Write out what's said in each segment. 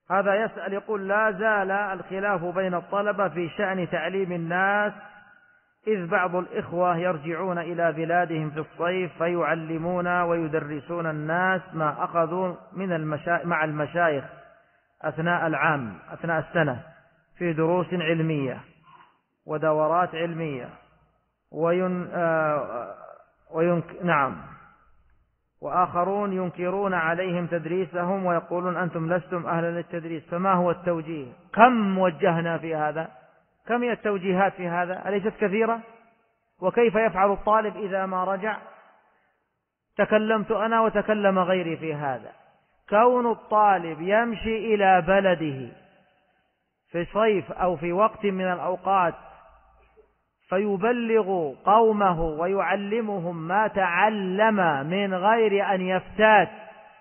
هذا يسأل يقول: لا زال الخلاف بين الطلبة في شأن تعليم الناس، إذ بعض الإخوة يرجعون إلى بلادهم في الصيف فيعلمون ويدرسون الناس ما أخذوا مع المشايخ أثناء السنة في دروس علمية ودورات علمية وآخرون ينكرون عليهم تدريسهم ويقولون أنتم لستم أهلا للتدريس، فما هو التوجيه؟ كم وجهنا في هذا؟ كم هي التوجيهات في هذا؟ أليست كثيرة؟ وكيف يفعل الطالب إذا ما رجع؟ تكلمت أنا وتكلم غيري في هذا. كون الطالب يمشي إلى بلده في صيف أو في وقت من الأوقات فيبلغ قومه ويعلمهم ما تعلم من غير أن يفتات،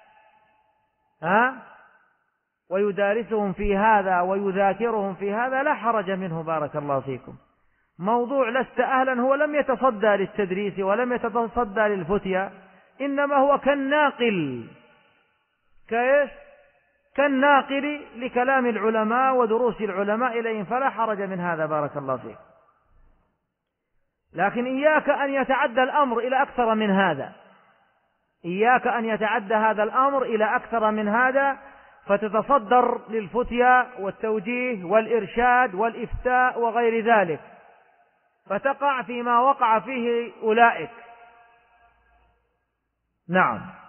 ويدارسهم في هذا ويذاكرهم في هذا، لا حرج منه، بارك الله فيكم. موضوع لست أهلا هو لم يتصدى للتدريس ولم يتصدى للفتيا، إنما هو كالناقل لكلام العلماء ودروس العلماء إليهم، فلا حرج من هذا، بارك الله فيك. لكن إياك أن يتعدى الأمر إلى أكثر من هذا، إياك أن يتعدى هذا الأمر إلى أكثر من هذا، فتتصدر للفتيا والتوجيه والإرشاد والإفتاء وغير ذلك، فتقع فيما وقع فيه أولئك. نعم.